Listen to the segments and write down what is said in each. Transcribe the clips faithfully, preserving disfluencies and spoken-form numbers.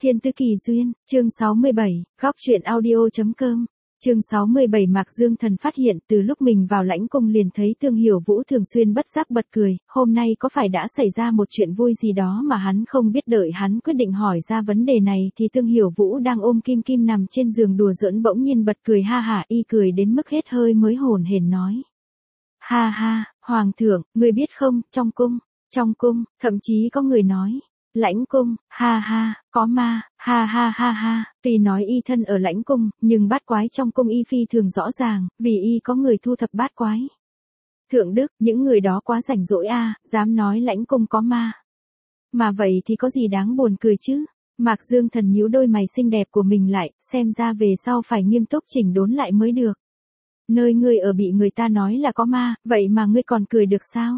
Thiên Tư Kỳ Duyên, chương sáu mươi bảy, góc truyện audio.com. Chương sáu mươi bảy Mạc Dương Thần phát hiện từ lúc mình vào lãnh cung liền thấy Tương Hiểu Vũ thường xuyên bất giác bật cười, hôm nay có phải đã xảy ra một chuyện vui gì đó mà hắn không biết, đợi hắn quyết định hỏi ra vấn đề này thì Tương Hiểu Vũ đang ôm Kim Kim nằm trên giường đùa giỡn bỗng nhiên bật cười ha hả, y cười đến mức hết hơi mới hồn hển nói. Ha ha, Hoàng thượng, người biết không, trong cung, trong cung, thậm chí có người nói. Lãnh cung, ha ha, có ma, ha ha ha ha, tuy nói y thân ở lãnh cung, nhưng bát quái trong cung y phi thường rõ ràng, vì y có người thu thập bát quái. Thượng đức, những người đó quá rảnh rỗi a, dám nói lãnh cung có ma. Mà vậy thì có gì đáng buồn cười chứ? Mạc Dương Thần nhíu đôi mày xinh đẹp của mình lại, xem ra về sau phải nghiêm túc chỉnh đốn lại mới được. Nơi ngươi ở bị người ta nói là có ma, vậy mà ngươi còn cười được sao?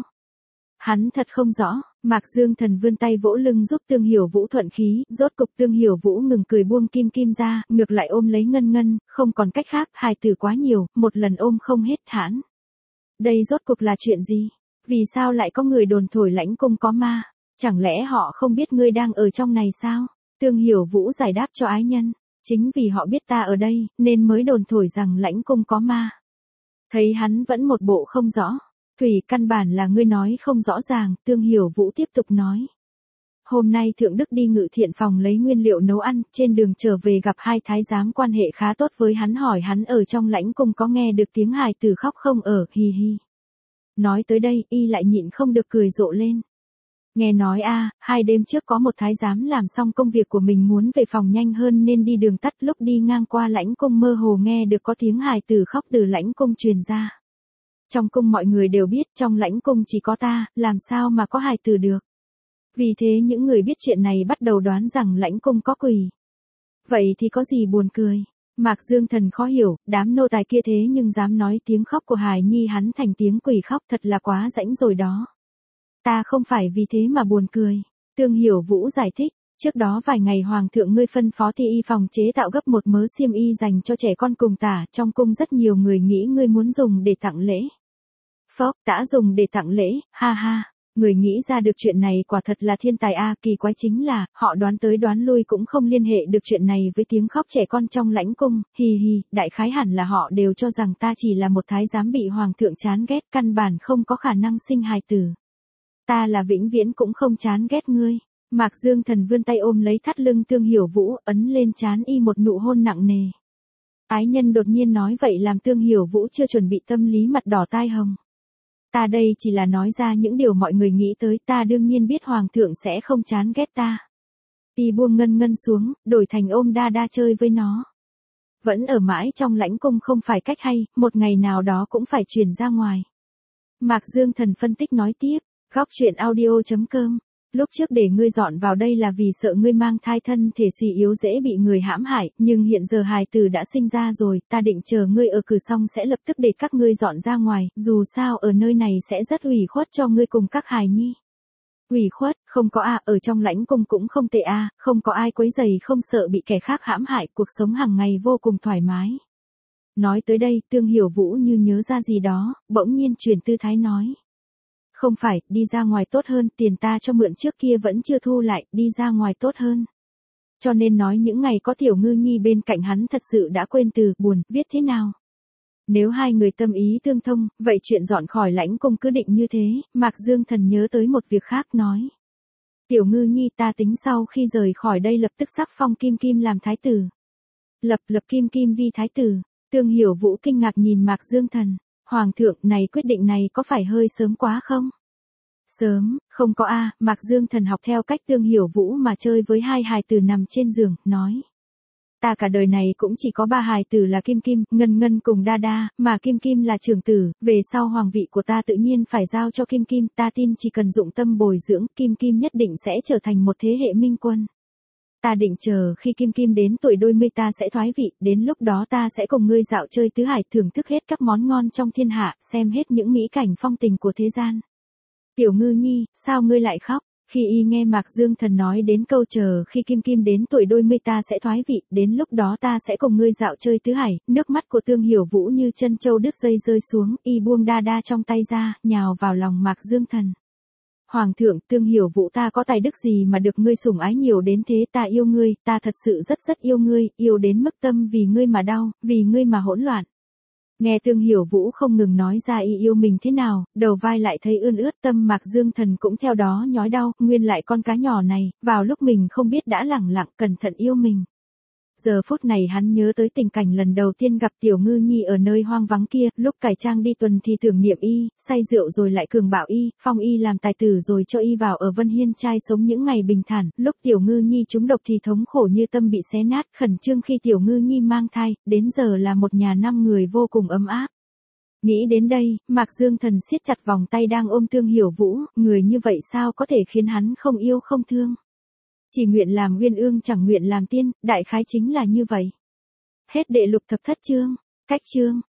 Hắn thật không rõ. Mạc Dương Thần vươn tay vỗ lưng giúp Tương Hiểu Vũ thuận khí, rốt cục Tương Hiểu Vũ ngừng cười buông Kim Kim ra, ngược lại ôm lấy Ngân Ngân, không còn cách khác, hài tử quá nhiều, một lần ôm không hết hãn. Đây rốt cục là chuyện gì? Vì sao lại có người đồn thổi lãnh cung có ma? Chẳng lẽ họ không biết ngươi đang ở trong này sao? Tương Hiểu Vũ giải đáp cho ái nhân, chính vì họ biết ta ở đây, nên mới đồn thổi rằng lãnh cung có ma. Thấy hắn vẫn một bộ không rõ. Thủy, căn bản là ngươi nói không rõ ràng, Tương Hiểu Vũ tiếp tục nói. Hôm nay Thượng Đức đi Ngự Thiện phòng lấy nguyên liệu nấu ăn, trên đường trở về gặp hai thái giám quan hệ khá tốt với hắn, hỏi hắn ở trong lãnh cung có nghe được tiếng hài tử khóc không ở, hi hi. Nói tới đây, y lại nhịn không được cười rộ lên. Nghe nói a, hai đêm trước có một thái giám làm xong công việc của mình muốn về phòng nhanh hơn nên đi đường tắt, lúc đi ngang qua lãnh cung mơ hồ nghe được có tiếng hài tử khóc từ lãnh cung truyền ra. Trong cung mọi người đều biết trong lãnh cung chỉ có ta, làm sao mà có hài tử được. Vì thế những người biết chuyện này bắt đầu đoán rằng lãnh cung có quỷ. Vậy thì có gì buồn cười. Mạc Dương Thần khó hiểu, đám nô tài kia thế nhưng dám nói tiếng khóc của hài nhi hắn thành tiếng quỷ khóc, thật là quá rãnh rồi đó. Ta không phải vì thế mà buồn cười. Tương Hiểu Vũ giải thích. Trước đó vài ngày Hoàng thượng ngươi phân phó thi y phòng chế tạo gấp một mớ xiêm y dành cho trẻ con cùng tả, trong cung rất nhiều người nghĩ ngươi muốn dùng để tặng lễ. Phốc, đã dùng để tặng lễ, ha ha, người nghĩ ra được chuyện này quả thật là thiên tài a, kỳ quái chính là, họ đoán tới đoán lui cũng không liên hệ được chuyện này với tiếng khóc trẻ con trong lãnh cung, hi hi, đại khái hẳn là họ đều cho rằng ta chỉ là một thái giám bị Hoàng thượng chán ghét, căn bản không có khả năng sinh hài tử. Ta là vĩnh viễn cũng không chán ghét ngươi. Mạc Dương Thần vươn tay ôm lấy thắt lưng Tương Hiểu Vũ, ấn lên trán y một nụ hôn nặng nề. Ái nhân đột nhiên nói vậy làm Tương Hiểu Vũ chưa chuẩn bị tâm lý mặt đỏ tai hồng. Ta đây chỉ là nói ra những điều mọi người nghĩ tới, ta đương nhiên biết Hoàng thượng sẽ không chán ghét ta. Y buông Ngân Ngân xuống, đổi thành ôm Đa Đa chơi với nó. Vẫn ở mãi trong lãnh cung không phải cách hay, một ngày nào đó cũng phải chuyển ra ngoài. Mạc Dương Thần phân tích nói tiếp, góc truyện audio.com. Lúc trước để ngươi dọn vào đây là vì sợ ngươi mang thai thân thể suy yếu dễ bị người hãm hại, nhưng hiện giờ hài tử đã sinh ra rồi, ta định chờ ngươi ở cử xong sẽ lập tức để các ngươi dọn ra ngoài, dù sao ở nơi này sẽ rất ủy khuất cho ngươi cùng các hài nhi. Ủy khuất, không có a, ở trong lãnh cung cũng không tệ a, không có ai quấy rầy, không sợ bị kẻ khác hãm hại, cuộc sống hàng ngày vô cùng thoải mái. Nói tới đây, Tương Hiểu Vũ như nhớ ra gì đó, bỗng nhiên chuyển tư thái nói. Không phải, đi ra ngoài tốt hơn, tiền ta cho mượn trước kia vẫn chưa thu lại, đi ra ngoài tốt hơn. Cho nên nói những ngày có Tiểu Ngư Nhi bên cạnh hắn thật sự đã quên từ, buồn, viết thế nào. Nếu hai người tâm ý tương thông, vậy chuyện dọn khỏi lãnh cung cứ định như thế, Mạc Dương Thần nhớ tới một việc khác nói. Tiểu Ngư Nhi ta tính sau khi rời khỏi đây lập tức sắc phong Kim Kim làm thái tử. Lập lập Kim Kim vi thái tử, Tương Hiểu Vũ kinh ngạc nhìn Mạc Dương Thần. Hoàng thượng, này quyết định này có phải hơi sớm quá không? Sớm, không có a, Mạc Dương Thần học theo cách Tương Hiểu Vũ mà chơi với hai hài tử nằm trên giường, nói. Ta cả đời này cũng chỉ có ba hài tử là Kim Kim, Ngân Ngân cùng Đa Đa, mà Kim Kim là trưởng tử, về sau hoàng vị của ta tự nhiên phải giao cho Kim Kim, ta tin chỉ cần dụng tâm bồi dưỡng, Kim Kim nhất định sẽ trở thành một thế hệ minh quân. Ta định chờ khi Kim Kim đến tuổi đôi mươi ta sẽ thoái vị, đến lúc đó ta sẽ cùng ngươi dạo chơi tứ hải, thưởng thức hết các món ngon trong thiên hạ, xem hết những mỹ cảnh phong tình của thế gian. Tiểu Ngư Nhi, sao ngươi lại khóc? Khi y nghe Mạc Dương Thần nói đến câu chờ khi Kim Kim đến tuổi đôi mươi ta sẽ thoái vị, đến lúc đó ta sẽ cùng ngươi dạo chơi tứ hải, nước mắt của Tương Hiểu Vũ như chân châu đứt dây rơi xuống, y buông Đa Đa trong tay ra, nhào vào lòng Mạc Dương Thần. Hoàng thượng, Tương Hiểu Vũ ta có tài đức gì mà được ngươi sủng ái nhiều đến thế, ta yêu ngươi, ta thật sự rất rất yêu ngươi, yêu đến mức tâm vì ngươi mà đau, vì ngươi mà hỗn loạn. Nghe Tương Hiểu Vũ không ngừng nói ra y yêu mình thế nào, đầu vai lại thấy ươn ướt, tâm Mạc Dương Thần cũng theo đó nhói đau, nguyên lại con cá nhỏ này, vào lúc mình không biết đã lẳng lặng cẩn thận yêu mình. Giờ phút này hắn nhớ tới tình cảnh lần đầu tiên gặp Tiểu Ngư Nhi ở nơi hoang vắng kia, lúc cải trang đi tuần thì tưởng niệm y, say rượu rồi lại cường bạo y, phong y làm tài tử rồi cho y vào ở Vân Hiên trai sống những ngày bình thản, lúc Tiểu Ngư Nhi trúng độc thì thống khổ như tâm bị xé nát, khẩn trương khi Tiểu Ngư Nhi mang thai, đến giờ là một nhà năm người vô cùng ấm áp. Nghĩ đến đây, Mạc Dương Thần siết chặt vòng tay đang ôm Tương Hiểu Vũ, người như vậy sao có thể khiến hắn không yêu không thương. Chỉ nguyện làm uyên ương chẳng nguyện làm tiên, đại khái chính là như vậy. Hết đệ lục thập thất chương, cách chương.